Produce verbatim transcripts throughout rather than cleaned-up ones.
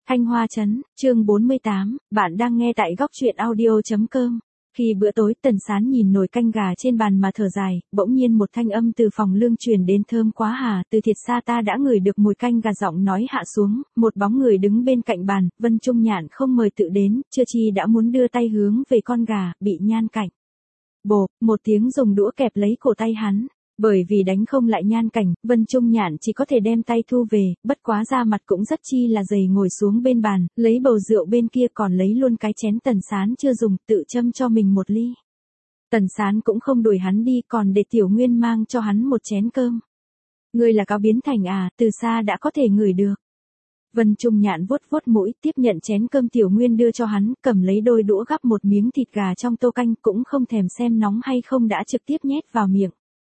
Thanh Hoa Trấn, chương bốn mươi tám, bạn đang nghe tại góc truyện audio.com. Khi bữa tối Tần Sán nhìn nồi canh gà trên bàn mà thở dài, bỗng nhiên một thanh âm từ phòng lương truyền đến thơm quá hà, từ thiệt xa ta đã ngửi được mùi canh gà. Giọng nói hạ xuống, một bóng người đứng bên cạnh bàn, Vân Trung Nhạn không mời tự đến, chưa chi đã muốn đưa tay hướng về con gà, bị Nhan Cảnh. Bộp, một tiếng dùng đũa kẹp lấy cổ tay hắn. Bởi vì đánh không lại Nhan Cảnh, Vân Trung Nhạn chỉ có thể đem tay thu về, bất quá da mặt cũng rất chi là dày, ngồi xuống bên bàn, lấy bầu rượu bên kia còn lấy luôn cái chén Tần Sán chưa dùng, tự châm cho mình một ly. Tần Sán cũng không đuổi hắn đi, còn để Tiểu Nguyên mang cho hắn một chén cơm. Ngươi là cáo biến thành à, từ xa đã có thể ngửi được. Vân Trung Nhạn vuốt vuốt mũi, tiếp nhận chén cơm Tiểu Nguyên đưa cho hắn, cầm lấy đôi đũa gắp một miếng thịt gà trong tô canh, cũng không thèm xem nóng hay không đã trực tiếp nhét vào miệng.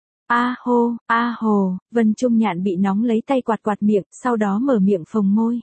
A hô, a hồ, Vân Trung Nhạn bị nóng lấy tay quạt quạt miệng, sau đó mở miệng phồng môi.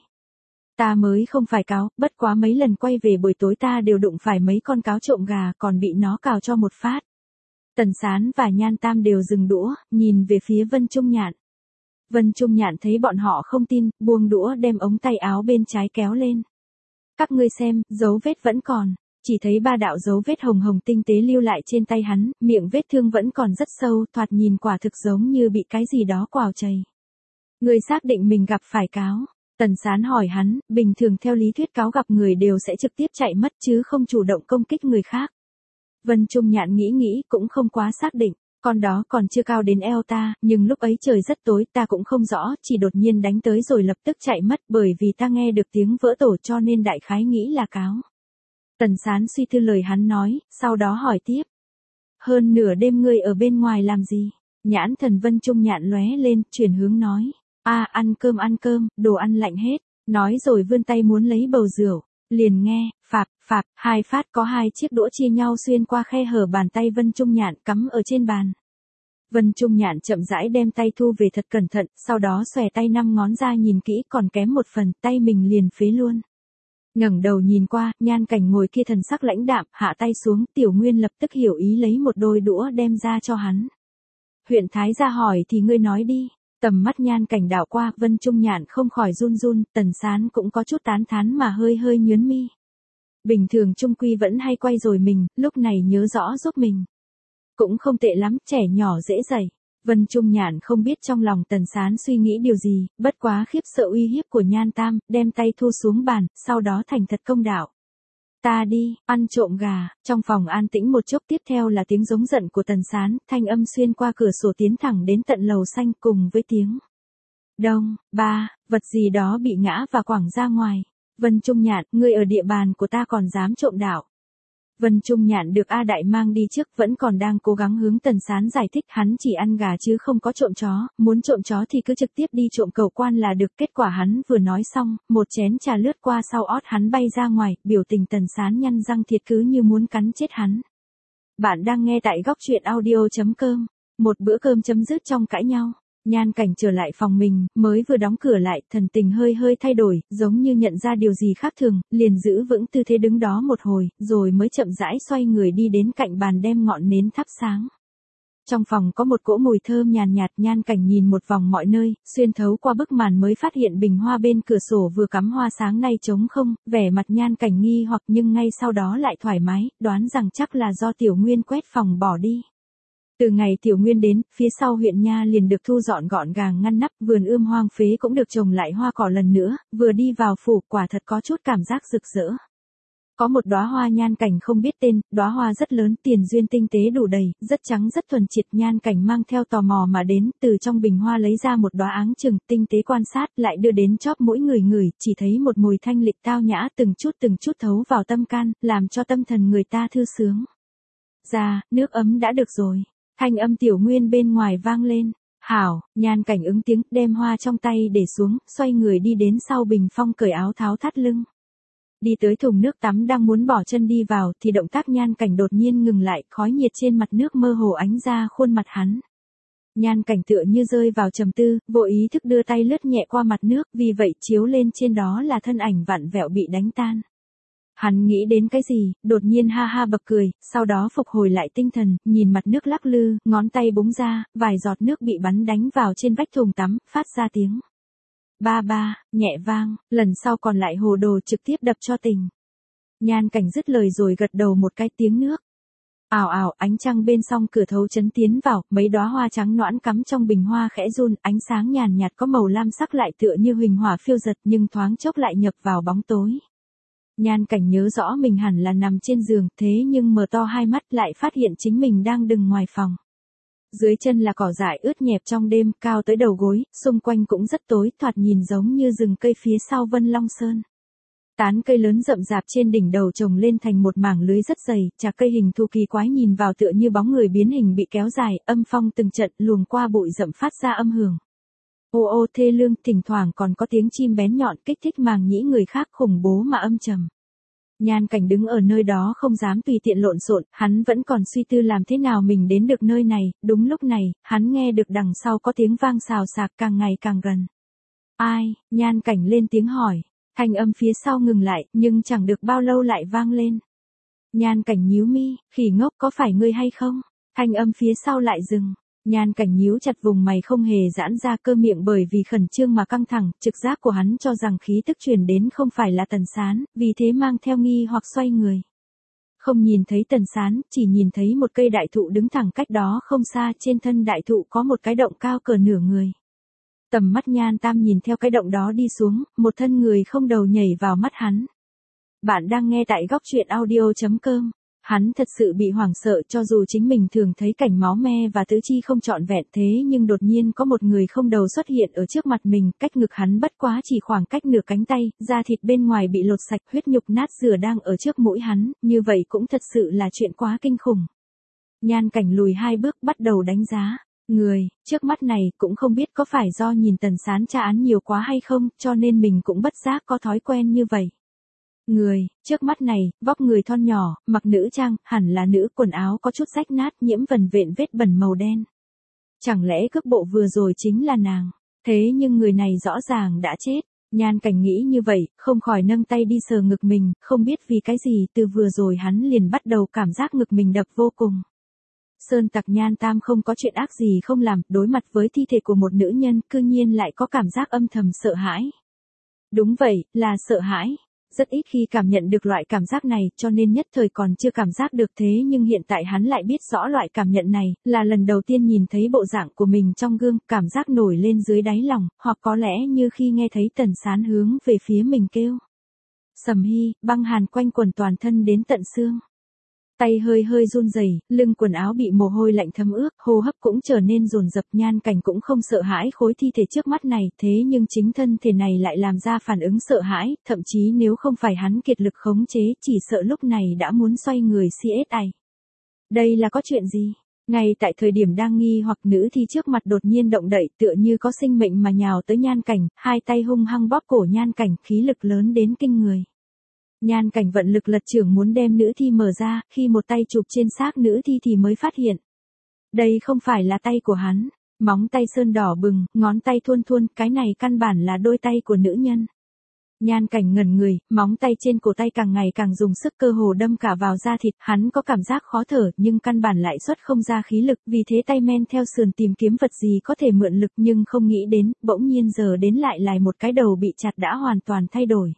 Ta mới không phải cáo, bất quá mấy lần quay về buổi tối ta đều đụng phải mấy con cáo trộm gà, còn bị nó cào cho một phát. Tần Sán và Nhan Tam đều dừng đũa, nhìn về phía Vân Trung Nhạn. Vân Trung Nhạn thấy bọn họ không tin, buông đũa đem ống tay áo bên trái kéo lên. Các ngươi xem, dấu vết vẫn còn. Chỉ thấy ba đạo dấu vết hồng hồng tinh tế lưu lại trên tay hắn, miệng vết thương vẫn còn rất sâu, thoạt nhìn quả thực giống như bị cái gì đó quào chày. Người xác định mình gặp phải cáo. Tần Sán hỏi hắn, bình thường theo lý thuyết cáo gặp người đều sẽ trực tiếp chạy mất chứ không chủ động công kích người khác. Vân Trung Nhạn nghĩ nghĩ cũng không quá xác định, con đó còn chưa cao đến eo ta, nhưng lúc ấy trời rất tối ta cũng không rõ, chỉ đột nhiên đánh tới rồi lập tức chạy mất bởi vì ta nghe được tiếng vỡ tổ cho nên đại khái nghĩ là cáo. Tần Sán suy tư lời hắn nói, sau đó hỏi tiếp. Hơn nửa đêm ngươi ở bên ngoài làm gì? Nhãn thần Vân Trung Nhạn lóe lên, chuyển hướng nói. A à, ăn cơm ăn cơm, đồ ăn lạnh hết. Nói rồi vươn tay muốn lấy bầu rượu. Liền nghe, phạp, phạp, hai phát có hai chiếc đũa chia nhau xuyên qua khe hở bàn tay Vân Trung Nhạn cắm ở trên bàn. Vân Trung Nhạn chậm rãi đem tay thu về thật cẩn thận, sau đó xòe tay năm ngón ra nhìn kỹ còn kém một phần, tay mình liền phế luôn. Ngẩng đầu nhìn qua, Nhan Cảnh ngồi kia thần sắc lãnh đạm, hạ tay xuống, Tiểu Nguyên lập tức hiểu ý lấy một đôi đũa đem ra cho hắn. Huyện Thái gia hỏi thì ngươi nói đi. Tầm mắt Nhan Cảnh đảo qua, Vân Trung Nhạn không khỏi run run, Tần Sán cũng có chút tán thán mà hơi hơi nhướng mi. Bình thường trung quy vẫn hay quay rồi mình, lúc này nhớ rõ giúp mình. Cũng không tệ lắm, trẻ nhỏ dễ dạy. Vân Trung Nhạn không biết trong lòng Tần Sán suy nghĩ điều gì, bất quá khiếp sợ uy hiếp của Nhan Tam, đem tay thu xuống bàn, sau đó thành thật công đạo. Ta đi, ăn trộm gà. Trong phòng an tĩnh một chốc, tiếp theo là tiếng giống giận của Tần Sán, thanh âm xuyên qua cửa sổ tiến thẳng đến tận lầu xanh cùng với tiếng. Đông, ba, vật gì đó bị ngã và quẳng ra ngoài. Vân Trung Nhạn, ngươi ở địa bàn của ta còn dám trộm đạo. Vân Trung Nhạn được A Đại mang đi trước, vẫn còn đang cố gắng hướng Tần Sán giải thích hắn chỉ ăn gà chứ không có trộm chó, muốn trộm chó thì cứ trực tiếp đi trộm cẩu quan là được. Kết quả hắn vừa nói xong, một chén trà lướt qua sau ót hắn bay ra ngoài, biểu tình Tần Sán nhăn răng thiệt cứ như muốn cắn chết hắn. Bạn đang nghe tại góc truyện audio.com, một bữa cơm chấm dứt trong cãi nhau. Nhan Cảnh trở lại phòng mình, mới vừa đóng cửa lại, thần tình hơi hơi thay đổi, giống như nhận ra điều gì khác thường, liền giữ vững tư thế đứng đó một hồi, rồi mới chậm rãi xoay người đi đến cạnh bàn đem ngọn nến thắp sáng. Trong phòng có một cỗ mùi thơm nhàn nhạt, Nhan Cảnh nhìn một vòng mọi nơi, xuyên thấu qua bức màn mới phát hiện bình hoa bên cửa sổ vừa cắm hoa sáng nay trống không, vẻ mặt Nhan Cảnh nghi hoặc nhưng ngay sau đó lại thoải mái, đoán rằng chắc là do Tiểu Nguyên quét phòng bỏ đi. Từ ngày Tiểu Nguyên đến, phía sau huyện nha liền được thu dọn gọn gàng ngăn nắp, vườn ươm hoang phế cũng được trồng lại hoa cỏ lần nữa, vừa đi vào phủ quả thật có chút cảm giác rực rỡ. Có một đóa hoa Nhan Cảnh không biết tên, đóa hoa rất lớn, tiền duyên tinh tế đủ đầy, rất trắng rất thuần triệt. Nhan Cảnh mang theo tò mò mà đến, từ trong bình hoa lấy ra một đóa áng chừng, tinh tế quan sát, lại đưa đến chóp mũi người ngửi, chỉ thấy một mùi thanh lịch tao nhã từng chút từng chút thấu vào tâm can, làm cho tâm thần người ta thư sướng. Ra, nước ấm đã được rồi. Thanh âm Tiểu Nguyên bên ngoài vang lên. Hảo, Nhan Cảnh ứng tiếng, đem hoa trong tay để xuống, xoay người đi đến sau bình phong cởi áo tháo thắt lưng. Đi tới thùng nước tắm đang muốn bỏ chân đi vào, thì động tác Nhan Cảnh đột nhiên ngừng lại, khói nhiệt trên mặt nước mơ hồ ánh ra khuôn mặt hắn. Nhan Cảnh tựa như rơi vào trầm tư, vô ý thức đưa tay lướt nhẹ qua mặt nước, vì vậy chiếu lên trên đó là thân ảnh vặn vẹo bị đánh tan. Hắn nghĩ đến cái gì, đột nhiên ha ha bật cười, sau đó phục hồi lại tinh thần, nhìn mặt nước lắc lư, ngón tay búng ra, vài giọt nước bị bắn đánh vào trên vách thùng tắm, phát ra tiếng. Ba ba, nhẹ vang, lần sau còn lại hồ đồ trực tiếp đập cho tình. Nhan Cảnh dứt lời rồi gật đầu một cái, tiếng nước. Ảo ảo, ánh trăng bên song cửa thấu chấn tiến vào, mấy đóa hoa trắng noãn cắm trong bình hoa khẽ run, ánh sáng nhàn nhạt có màu lam sắc lại tựa như huỳnh hỏa phiêu dật nhưng thoáng chốc lại nhập vào bóng tối. Nhan Cảnh nhớ rõ mình hẳn là nằm trên giường, thế nhưng mở to hai mắt lại phát hiện chính mình đang đứng ngoài phòng. Dưới chân là cỏ dại ướt nhẹp trong đêm, cao tới đầu gối, xung quanh cũng rất tối, thoạt nhìn giống như rừng cây phía sau Vân Long Sơn. Tán cây lớn rậm rạp trên đỉnh đầu trồng lên thành một mảng lưới rất dày, chạc cây hình thù kỳ quái nhìn vào tựa như bóng người biến hình bị kéo dài, âm phong từng trận luồng qua bụi rậm phát ra âm hưởng. Ô ô thê lương, thỉnh thoảng còn có tiếng chim bén nhọn kích thích màng nhĩ người khác, khủng bố mà âm trầm. Nhan Cảnh đứng ở nơi đó không dám tùy tiện lộn xộn, hắn vẫn còn suy tư làm thế nào mình đến được nơi này. Đúng lúc này, hắn nghe được đằng sau có tiếng vang xào xạc càng ngày càng gần. Ai? Nhan Cảnh lên tiếng hỏi. Thanh âm phía sau ngừng lại, nhưng chẳng được bao lâu lại vang lên. Nhan Cảnh nhíu mi, khỉ ngốc, có phải ngươi hay không? Thanh âm phía sau lại dừng. Nhan Cảnh nhíu chặt vùng mày không hề giãn ra, cơ miệng bởi vì khẩn trương mà căng thẳng, trực giác của hắn cho rằng khí tức truyền đến không phải là Tần Sán, vì thế mang theo nghi hoặc xoay người. Không nhìn thấy Tần Sán, chỉ nhìn thấy một cây đại thụ đứng thẳng cách đó không xa, trên thân đại thụ có một cái động cao cỡ nửa người. Tầm mắt Nhan Tam nhìn theo cái động đó đi xuống, một thân người không đầu nhảy vào mắt hắn. Bạn đang nghe tại góc truyện audio chấm com. Hắn thật sự bị hoảng sợ, cho dù chính mình thường thấy cảnh máu me và tứ chi không trọn vẹn thế nhưng đột nhiên có một người không đầu xuất hiện ở trước mặt mình, cách ngực hắn bất quá chỉ khoảng cách nửa cánh tay, da thịt bên ngoài bị lột sạch, huyết nhục nát rửa đang ở trước mũi hắn, như vậy cũng thật sự là chuyện quá kinh khủng. Nhan Cảnh lùi hai bước bắt đầu đánh giá. Người, trước mắt này cũng không biết có phải do nhìn Tần Sán tra án nhiều quá hay không, cho nên mình cũng bất giác có thói quen như vậy. Người, trước mắt này, vóc người thon nhỏ, mặc nữ trang, hẳn là nữ, quần áo có chút rách nát, nhiễm vần vện vết bẩn màu đen. Chẳng lẽ cước bộ vừa rồi chính là nàng? Thế nhưng người này rõ ràng đã chết. Nhan Cảnh nghĩ như vậy, không khỏi nâng tay đi sờ ngực mình, không biết vì cái gì từ vừa rồi hắn liền bắt đầu cảm giác ngực mình đập vô cùng. Sơn tặc Nhan Tam không có chuyện ác gì không làm, đối mặt với thi thể của một nữ nhân, cư nhiên lại có cảm giác âm thầm sợ hãi. Đúng vậy, là sợ hãi. Rất ít khi cảm nhận được loại cảm giác này, cho nên nhất thời còn chưa cảm giác được, thế nhưng hiện tại hắn lại biết rõ loại cảm nhận này, là lần đầu tiên nhìn thấy bộ dạng của mình trong gương, cảm giác nổi lên dưới đáy lòng, hoặc có lẽ như khi nghe thấy Tần Sán hướng về phía mình kêu. Sầm hi, băng hàn quanh quần toàn thân đến tận xương. Tay hơi hơi run rẩy, lưng quần áo bị mồ hôi lạnh thấm ướt, hô hấp cũng trở nên dồn dập. Nhan Cảnh cũng không sợ hãi khối thi thể trước mắt này, thế nhưng chính thân thể này lại làm ra phản ứng sợ hãi, thậm chí nếu không phải hắn kiệt lực khống chế, chỉ sợ lúc này đã muốn xoay người xê ét i. Đây là có chuyện gì? Ngay tại thời điểm đang nghi hoặc, nữ thi trước mặt đột nhiên động đậy, tựa như có sinh mệnh mà nhào tới Nhan Cảnh, hai tay hung hăng bóp cổ Nhan Cảnh, khí lực lớn đến kinh người. Nhan Cảnh vận lực lật chưởng muốn đem nữ thi mở ra, khi một tay chụp trên xác nữ thi thì mới phát hiện. Đây không phải là tay của hắn, móng tay sơn đỏ bừng, ngón tay thuôn thuôn, cái này căn bản là đôi tay của nữ nhân. Nhan Cảnh ngẩn người, móng tay trên cổ tay càng ngày càng dùng sức, cơ hồ đâm cả vào da thịt, hắn có cảm giác khó thở nhưng căn bản lại xuất không ra khí lực, vì thế tay men theo sườn tìm kiếm vật gì có thể mượn lực, nhưng không nghĩ đến, bỗng nhiên giờ đến lại là một cái đầu bị chặt đã hoàn toàn thay đổi.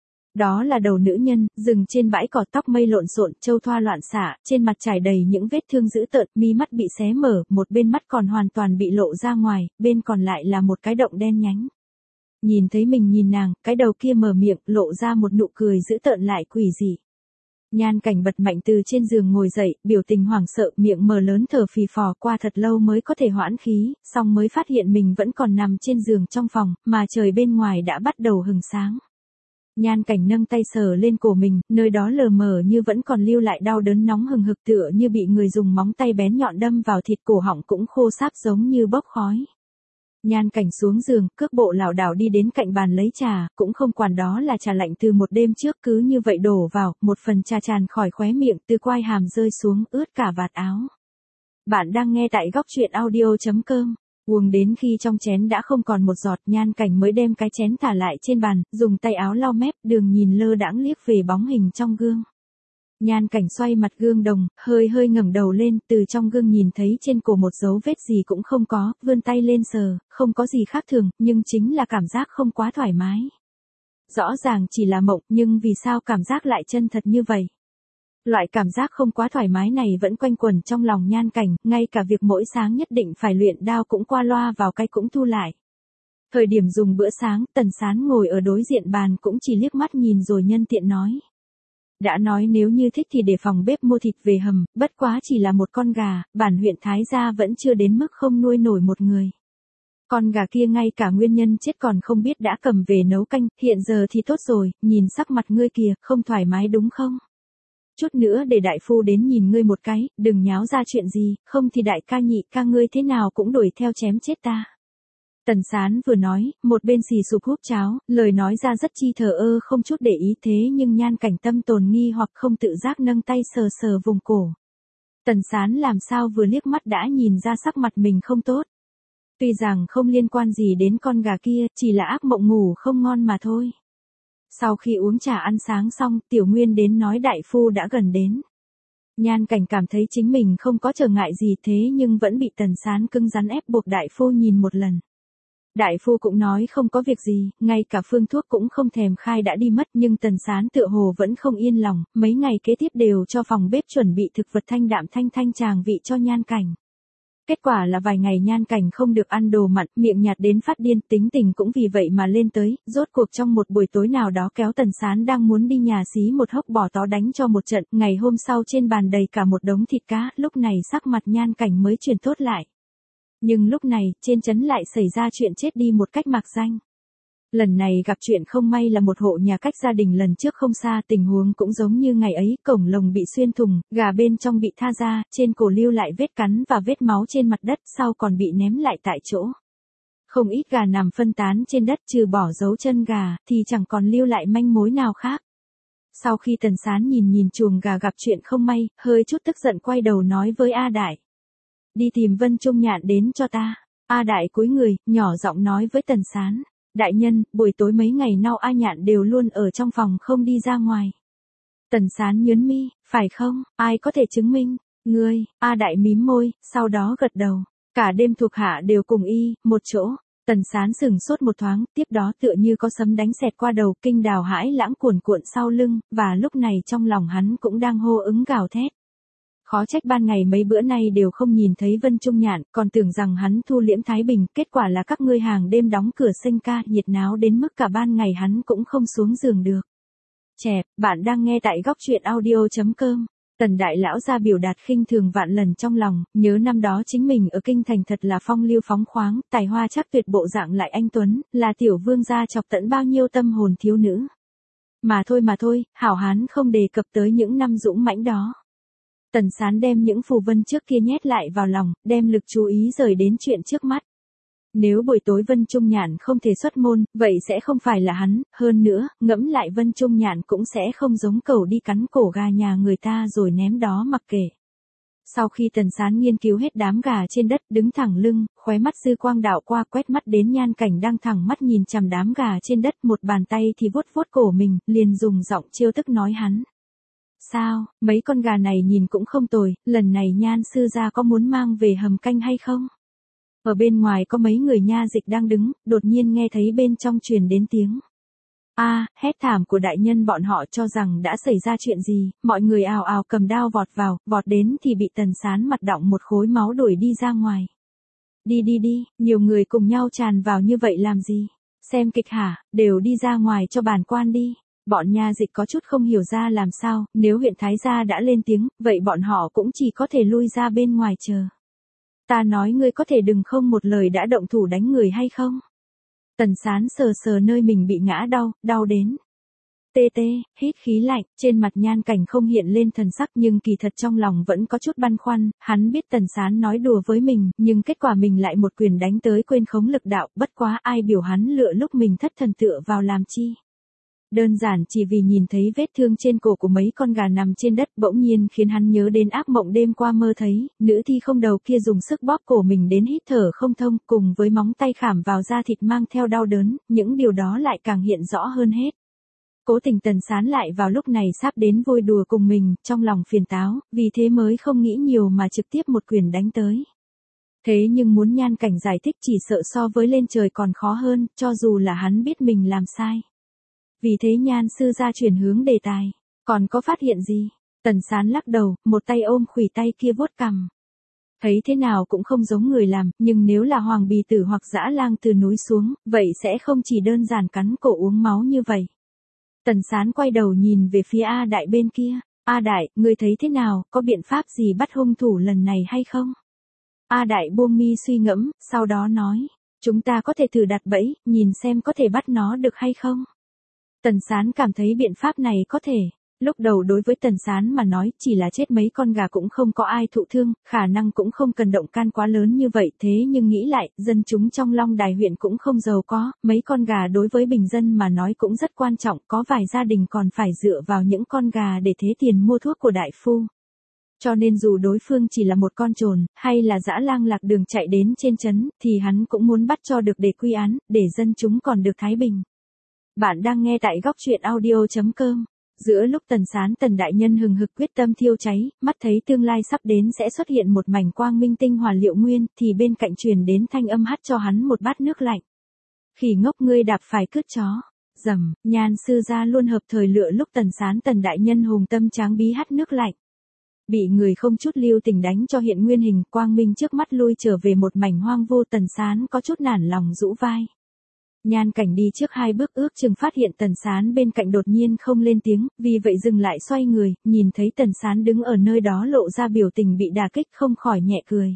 Đó là đầu nữ nhân, dừng trên bãi cỏ, tóc mây lộn xộn, châu thoa loạn xạ, trên mặt trải đầy những vết thương dữ tợn, mi mắt bị xé mở, một bên mắt còn hoàn toàn bị lộ ra ngoài, bên còn lại là một cái động đen nhánh. Nhìn thấy mình nhìn nàng, cái đầu kia mở miệng, lộ ra một nụ cười dữ tợn lại quỷ dị. Nhan Cảnh bật mạnh từ trên giường ngồi dậy, biểu tình hoảng sợ, miệng mở lớn thở phì phò, qua thật lâu mới có thể hoãn khí, xong mới phát hiện mình vẫn còn nằm trên giường trong phòng, mà trời bên ngoài đã bắt đầu hừng sáng. Nhan Cảnh nâng tay sờ lên cổ mình, nơi đó lờ mờ như vẫn còn lưu lại đau đớn nóng hừng hực, tựa như bị người dùng móng tay bén nhọn đâm vào thịt, cổ họng cũng khô sáp giống như bốc khói. Nhan Cảnh xuống giường, cước bộ lảo đảo đi đến cạnh bàn lấy trà, cũng không quản đó là trà lạnh từ một đêm trước, cứ như vậy đổ vào, một phần trà tràn khỏi khóe miệng, từ quai hàm rơi xuống, ướt cả vạt áo. Bạn đang nghe tại góc truyện audio chấm com. Uống đến khi trong chén đã không còn một giọt, Nhan Cảnh mới đem cái chén thả lại trên bàn, dùng tay áo lau mép, đường nhìn lơ đãng liếc về bóng hình trong gương. Nhan Cảnh xoay mặt gương đồng, hơi hơi ngẩng đầu lên, từ trong gương nhìn thấy trên cổ một dấu vết gì cũng không có, vươn tay lên sờ, không có gì khác thường, nhưng chính là cảm giác không quá thoải mái. Rõ ràng chỉ là mộng, nhưng vì sao cảm giác lại chân thật như vậy? Loại cảm giác không quá thoải mái này vẫn quanh quẩn trong lòng Nhan Cảnh, ngay cả việc mỗi sáng nhất định phải luyện đao cũng qua loa vào cái cũng thu lại. Thời điểm dùng bữa sáng, Tần Sán ngồi ở đối diện bàn cũng chỉ liếc mắt nhìn rồi nhân tiện nói. Đã nói nếu như thích thì để phòng bếp mua thịt về hầm, bất quá chỉ là một con gà, bản huyện Thái gia vẫn chưa đến mức không nuôi nổi một người. Con gà kia ngay cả nguyên nhân chết còn không biết đã cầm về nấu canh, hiện giờ thì tốt rồi, nhìn sắc mặt ngươi kìa, không thoải mái đúng không? Chút nữa để đại phu đến nhìn ngươi một cái, đừng nháo ra chuyện gì, không thì đại ca nhị ca ngươi thế nào cũng đuổi theo chém chết ta. Tần Sán vừa nói, một bên xì sụp húp cháo, lời nói ra rất chi thờ ơ không chút để ý thế nhưng Nhan Cảnh tâm tồn nghi hoặc không tự giác nâng tay sờ sờ vùng cổ. Tần Sán làm sao vừa liếc mắt đã nhìn ra sắc mặt mình không tốt. Tuy rằng không liên quan gì đến con gà kia, chỉ là ác mộng ngủ không ngon mà thôi. Sau khi uống trà ăn sáng xong, Tiểu Nguyên đến nói đại phu đã gần đến. Nhan Cảnh cảm thấy chính mình không có trở ngại gì thế nhưng vẫn bị Tần Sán cứng rắn ép buộc đại phu nhìn một lần. Đại phu cũng nói không có việc gì, ngay cả phương thuốc cũng không thèm khai đã đi mất nhưng Tần Sán tựa hồ vẫn không yên lòng, mấy ngày kế tiếp đều cho phòng bếp chuẩn bị thực vật thanh đạm thanh thanh tràng vị cho Nhan Cảnh. Kết quả là vài ngày Nhan Cảnh không được ăn đồ mặn, miệng nhạt đến phát điên, tính tình cũng vì vậy mà lên tới, rốt cuộc trong một buổi tối nào đó kéo Tần Sán đang muốn đi nhà xí một hốc bò tó đánh cho một trận, ngày hôm sau trên bàn đầy cả một đống thịt cá, lúc này sắc mặt Nhan Cảnh mới chuyển tốt lại. Nhưng lúc này, trên trấn lại xảy ra chuyện chết đi một cách mạc danh. Lần này gặp chuyện không may là một hộ nhà cách gia đình lần trước không xa, tình huống cũng giống như ngày ấy, cổng lồng bị xuyên thùng, gà bên trong bị tha ra, trên cổ lưu lại vết cắn và vết máu trên mặt đất, sau còn bị ném lại tại chỗ. Không ít gà nằm phân tán trên đất trừ bỏ dấu chân gà, thì chẳng còn lưu lại manh mối nào khác. Sau khi Tần Sán nhìn nhìn chuồng gà gặp chuyện không may, hơi chút tức giận quay đầu nói với A Đại. Đi tìm Vân Trung Nhạn đến cho ta. A Đại cúi người, nhỏ giọng nói với Tần Sán. Đại nhân, buổi tối mấy ngày nay A Nhạn đều luôn ở trong phòng không đi ra ngoài. Tần Sán nhớn mi, phải không, ai có thể chứng minh? Ngươi, A Đại mím môi, sau đó gật đầu. Cả đêm thuộc hạ đều cùng y, một chỗ. Tần Sán sửng sốt một thoáng, tiếp đó tựa như có sấm đánh xẹt qua đầu, kinh đào hãi lãng cuồn cuộn sau lưng, và lúc này trong lòng hắn cũng đang hô ứng gào thét. Khó trách ban ngày mấy bữa nay đều không nhìn thấy Vân Trung Nhạn, còn tưởng rằng hắn thu liễm thái bình, kết quả là các ngươi hàng đêm đóng cửa sinh ca, nhiệt náo đến mức cả ban ngày hắn cũng không xuống giường được. Chẹp, bạn đang nghe tại góc truyện audio chấm com. Tần đại lão ra biểu đạt khinh thường vạn lần trong lòng, nhớ năm đó chính mình ở kinh thành thật là phong lưu phóng khoáng, tài hoa chắc tuyệt bộ dạng lại anh tuấn, là tiểu vương gia chọc tận bao nhiêu tâm hồn thiếu nữ. Mà thôi mà thôi, hảo hán không đề cập tới những năm dũng mãnh đó. Tần Sán đem những phù vân trước kia nhét lại vào lòng, đem lực chú ý rời đến chuyện trước mắt. Nếu buổi tối Vân Trung Nhạn không thể xuất môn, vậy sẽ không phải là hắn, hơn nữa, ngẫm lại Vân Trung Nhạn cũng sẽ không giống cẩu đi cắn cổ gà nhà người ta rồi ném đó mặc kệ. Sau khi Tần Sán nghiên cứu hết đám gà trên đất, đứng thẳng lưng, khóe mắt dư quang đảo qua quét mắt đến Nhan Cảnh đang thẳng mắt nhìn chằm đám gà trên đất, một bàn tay thì vuốt vuốt cổ mình, liền dùng giọng trêu tức nói hắn. Sao, mấy con gà này nhìn cũng không tồi, lần này Nhan sư gia có muốn mang về hầm canh hay không? Ở bên ngoài có mấy người nha dịch đang đứng, đột nhiên nghe thấy bên trong truyền đến tiếng. A, à, hét thảm của đại nhân bọn họ cho rằng đã xảy ra chuyện gì, mọi người ào ào cầm đao vọt vào, vọt đến thì bị Tần Sán mặt đọng một khối máu đuổi đi ra ngoài. Đi đi đi, nhiều người cùng nhau tràn vào như vậy làm gì? Xem kịch hả, đều đi ra ngoài cho bản quan đi. Bọn nha dịch có chút không hiểu ra làm sao, nếu huyện Thái gia đã lên tiếng, vậy bọn họ cũng chỉ có thể lui ra bên ngoài chờ. Ta nói ngươi có thể đừng không một lời đã động thủ đánh người hay không? Tần Sán sờ sờ nơi mình bị ngã đau, đau đến. Tê tê, hít khí lạnh, trên mặt Nhan Cảnh không hiện lên thần sắc nhưng kỳ thật trong lòng vẫn có chút băn khoăn, hắn biết Tần Sán nói đùa với mình, nhưng kết quả mình lại một quyền đánh tới quên khống lực đạo, bất quá ai biểu hắn lựa lúc mình thất thần tựa vào làm chi. Đơn giản chỉ vì nhìn thấy vết thương trên cổ của mấy con gà nằm trên đất bỗng nhiên khiến hắn nhớ đến ác mộng đêm qua mơ thấy, nữ thi không đầu kia dùng sức bóp cổ mình đến hít thở không thông cùng với móng tay khảm vào da thịt mang theo đau đớn, những điều đó lại càng hiện rõ hơn hết. Cố tình Tần Sán lại vào lúc này sắp đến vui đùa cùng mình, trong lòng phiền táo, vì thế mới không nghĩ nhiều mà trực tiếp một quyền đánh tới. Thế nhưng muốn Nhan Cảnh giải thích chỉ sợ so với lên trời còn khó hơn, cho dù là hắn biết mình làm sai. Vì thế Nhan sư ra chuyển hướng đề tài. Còn có phát hiện gì? Tần Sán lắc đầu, một tay ôm khuỷu tay kia vuốt cằm. Thấy thế nào cũng không giống người làm, nhưng nếu là Hoàng Bì Tử hoặc Dã Lang từ núi xuống, vậy sẽ không chỉ đơn giản cắn cổ uống máu như vậy. Tần Sán quay đầu nhìn về phía A Đại bên kia. A Đại, ngươi thấy thế nào, có biện pháp gì bắt hung thủ lần này hay không? A Đại buông mi suy ngẫm, sau đó nói, chúng ta có thể thử đặt bẫy, nhìn xem có thể bắt nó được hay không? Tần Sán cảm thấy biện pháp này có thể. Lúc đầu đối với Tần Sán mà nói chỉ là chết mấy con gà cũng không có ai thụ thương, khả năng cũng không cần động can quá lớn như vậy, thế nhưng nghĩ lại, dân chúng trong Long Đài huyện cũng không giàu có, mấy con gà đối với bình dân mà nói cũng rất quan trọng, có vài gia đình còn phải dựa vào những con gà để thế tiền mua thuốc của đại phu. Cho nên dù đối phương chỉ là một con trồn, hay là Dã Lang lạc đường chạy đến trên trấn, thì hắn cũng muốn bắt cho được để quy án, để dân chúng còn được thái bình. Bạn đang nghe tại góc truyện audio chấm com. Giữa lúc Tần Sán Tần đại nhân hừng hực quyết tâm thiêu cháy, mắt thấy tương lai sắp đến sẽ xuất hiện một mảnh quang minh tinh hòa liệu nguyên, thì bên cạnh truyền đến thanh âm hắt cho hắn một bát nước lạnh. Khỉ ngốc ngươi đạp phải cướp chó. Rầm, Nhan sư gia luôn hợp thời lựa lúc Tần Sán Tần đại nhân hùng tâm tráng bí hắt nước lạnh. Bị người không chút lưu tình đánh cho hiện nguyên hình, quang minh trước mắt lui trở về một mảnh hoang vu. Tần Sán có chút nản lòng rũ vai. Nhan Cảnh đi trước hai bước ước chừng phát hiện Tần Sán bên cạnh đột nhiên không lên tiếng, vì vậy dừng lại xoay người, nhìn thấy Tần Sán đứng ở nơi đó lộ ra biểu tình bị đả kích không khỏi nhẹ cười.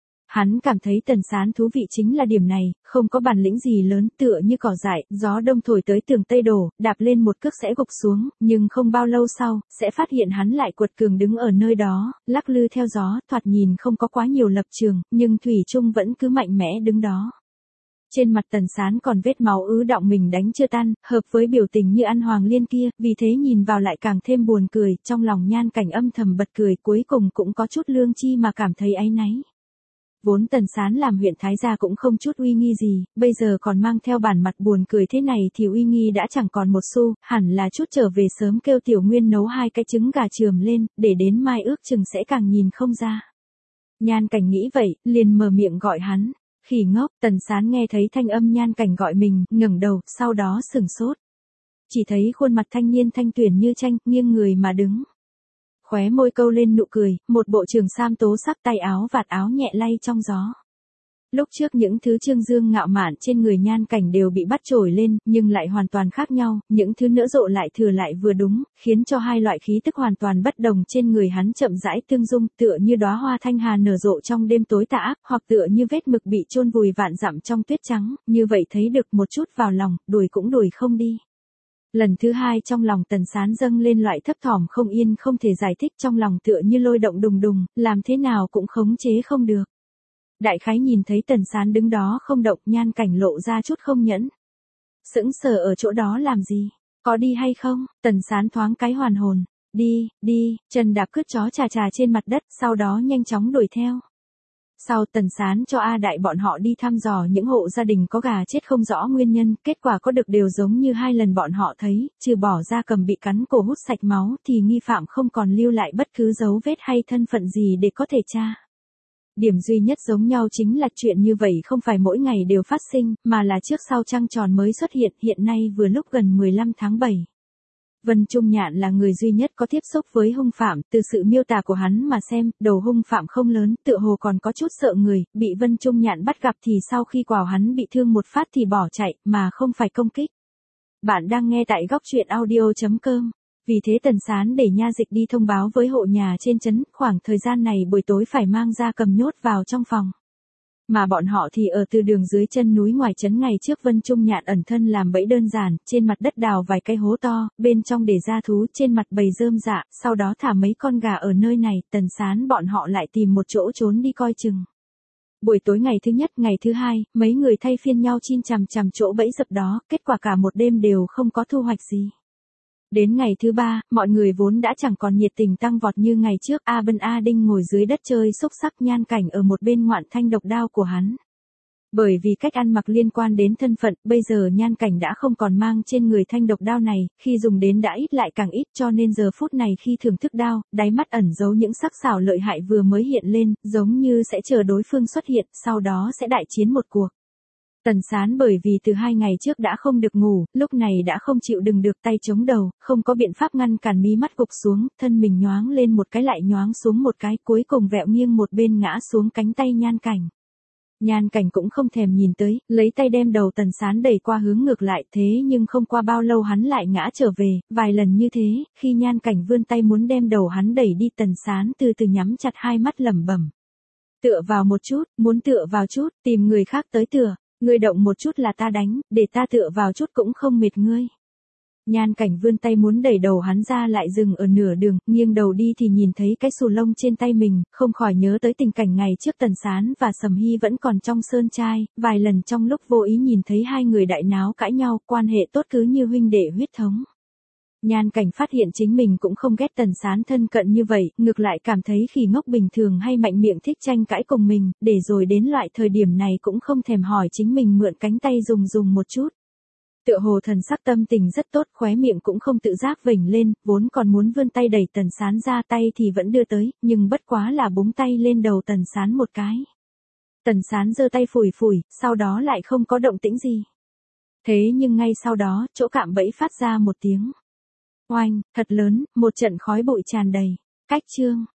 Hắn cảm thấy Tần Sán thú vị chính là điểm này, không có bản lĩnh gì lớn, tựa như cỏ dại, gió đông thổi tới tường Tây đổ, đạp lên một cước sẽ gục xuống, nhưng không bao lâu sau, sẽ phát hiện hắn lại quật cường đứng ở nơi đó, lắc lư theo gió, thoạt nhìn không có quá nhiều lập trường, nhưng thủy chung vẫn cứ mạnh mẽ đứng đó. Trên mặt Tần Sán còn vết máu ứ đọng mình đánh chưa tan, hợp với biểu tình như ăn hoàng liên kia, vì thế nhìn vào lại càng thêm buồn cười, trong lòng Nhan Cảnh âm thầm bật cười, cuối cùng cũng có chút lương chi mà cảm thấy áy náy. Vốn Tần Sán làm huyện Thái Gia cũng không chút uy nghi gì, bây giờ còn mang theo bản mặt buồn cười thế này thì uy nghi đã chẳng còn một xu, hẳn là chút trở về sớm kêu Tiểu Nguyên nấu hai cái trứng gà chườm lên, để đến mai ước chừng sẽ càng nhìn không ra. Nhan Cảnh nghĩ vậy, liền mở miệng gọi hắn. Khỉ ngốc, Tần Sán nghe thấy thanh âm Nhan Cảnh gọi mình, ngẩng đầu, sau đó sừng sốt. Chỉ thấy khuôn mặt thanh niên thanh tuyển như tranh, nghiêng người mà đứng. Khóe môi câu lên nụ cười, một bộ trường sam tố sắc, tay áo vạt áo nhẹ lay trong gió. Lúc trước những thứ trương dương ngạo mạn trên người Nhan Cảnh đều bị bắt trổi lên, nhưng lại hoàn toàn khác nhau, những thứ nữa rộ lại thừa lại vừa đúng, khiến cho hai loại khí tức hoàn toàn bất đồng trên người hắn chậm rãi tương dung, tựa như đóa hoa thanh hà nở rộ trong đêm tối tà ác, hoặc tựa như vết mực bị chôn vùi vạn dặm trong tuyết trắng, như vậy thấy được một chút vào lòng, đuổi cũng đuổi không đi. Lần thứ hai trong lòng Tần Sán dâng lên loại thấp thỏm không yên không thể giải thích, trong lòng tựa như lôi động đùng đùng, làm thế nào cũng khống chế không được. Đại khái nhìn thấy Tần Sán đứng đó không động, Nhan Cảnh lộ ra chút không nhẫn. Sững sờ ở chỗ đó làm gì? Có đi hay không? Tần Sán thoáng cái hoàn hồn. Đi, đi, chân đạp cướp chó trà trà trên mặt đất, sau đó nhanh chóng đuổi theo. Sau Tần Sán cho A Đại bọn họ đi thăm dò những hộ gia đình có gà chết không rõ nguyên nhân, kết quả có được đều giống như hai lần bọn họ thấy, trừ bỏ gia cầm bị cắn cổ hút sạch máu thì nghi phạm không còn lưu lại bất cứ dấu vết hay thân phận gì để có thể tra. Điểm duy nhất giống nhau chính là chuyện như vậy không phải mỗi ngày đều phát sinh, mà là trước sau trăng tròn mới xuất hiện, hiện nay vừa lúc gần mười lăm tháng bảy. Vân Trung Nhạn là người duy nhất có tiếp xúc với hung phạm, từ sự miêu tả của hắn mà xem, đầu hung phạm không lớn, tựa hồ còn có chút sợ người, bị Vân Trung Nhạn bắt gặp thì sau khi quào hắn bị thương một phát thì bỏ chạy, mà không phải công kích. Bạn đang nghe tại góc truyện audio chấm com. Vì thế Tần Sán để nha dịch đi thông báo với hộ nhà trên trấn, khoảng thời gian này buổi tối phải mang gia cầm nhốt vào trong phòng. Mà bọn họ thì ở từ đường dưới chân núi ngoài trấn ngày trước Vân Trung Nhạn ẩn thân làm bẫy đơn giản, trên mặt đất đào vài cái hố to, bên trong để gia thú, trên mặt bầy rơm rạ, sau đó thả mấy con gà ở nơi này, Tần Sán bọn họ lại tìm một chỗ trốn đi coi chừng. Buổi tối ngày thứ nhất, ngày thứ hai, mấy người thay phiên nhau chin chằm chằm chỗ bẫy dập đó, kết quả cả một đêm đều không có thu hoạch gì. Đến ngày thứ ba, mọi người vốn đã chẳng còn nhiệt tình tăng vọt như ngày trước, A Bân A Đinh ngồi dưới đất chơi xúc sắc, Nhan Cảnh ở một bên ngoạn thanh độc đao của hắn. Bởi vì cách ăn mặc liên quan đến thân phận, bây giờ Nhan Cảnh đã không còn mang trên người thanh độc đao này, khi dùng đến đã ít lại càng ít, cho nên giờ phút này khi thưởng thức đao, đáy mắt ẩn giấu những sắc sảo lợi hại vừa mới hiện lên, giống như sẽ chờ đối phương xuất hiện, sau đó sẽ đại chiến một cuộc. Tần Sán bởi vì từ hai ngày trước đã không được ngủ, lúc này đã không chịu đựng được, tay chống đầu, không có biện pháp ngăn cản mí mắt gục xuống, thân mình nhoáng lên một cái lại nhoáng xuống một cái, cuối cùng vẹo nghiêng một bên ngã xuống cánh tay Nhan Cảnh. Nhan Cảnh cũng không thèm nhìn tới, lấy tay đem đầu Tần Sán đẩy qua hướng ngược lại, thế nhưng không qua bao lâu hắn lại ngã trở về, vài lần như thế, khi Nhan Cảnh vươn tay muốn đem đầu hắn đẩy đi, Tần Sán từ từ nhắm chặt hai mắt lẩm bẩm. Tựa vào một chút, muốn tựa vào chút, tìm người khác tới tựa, ngươi động một chút là ta đánh, để ta tựa vào chút cũng không mệt ngươi. Nhan Cảnh vươn tay muốn đẩy đầu hắn ra lại dừng ở nửa đường, nghiêng đầu đi thì nhìn thấy cái xù lông trên tay mình, không khỏi nhớ tới tình cảnh ngày trước Tần Sán và Sầm Hy vẫn còn trong sơn trai, vài lần trong lúc vô ý nhìn thấy hai người đại náo cãi nhau, quan hệ tốt cứ như huynh đệ huyết thống. Nhan Cảnh phát hiện chính mình cũng không ghét Tần Sán thân cận như vậy, ngược lại cảm thấy khỉ ngốc bình thường hay mạnh miệng thích tranh cãi cùng mình, để rồi đến loại thời điểm này cũng không thèm hỏi chính mình mượn cánh tay dùng dùng một chút. Tựa hồ thần sắc tâm tình rất tốt, khóe miệng cũng không tự giác vểnh lên, vốn còn muốn vươn tay đẩy Tần Sán ra, tay thì vẫn đưa tới, nhưng bất quá là búng tay lên đầu Tần Sán một cái. Tần Sán giơ tay phủi phủi, sau đó lại không có động tĩnh gì. Thế nhưng ngay sau đó, chỗ cạm bẫy phát ra một tiếng oanh, thật lớn, một trận khói bụi tràn đầy. Cách chương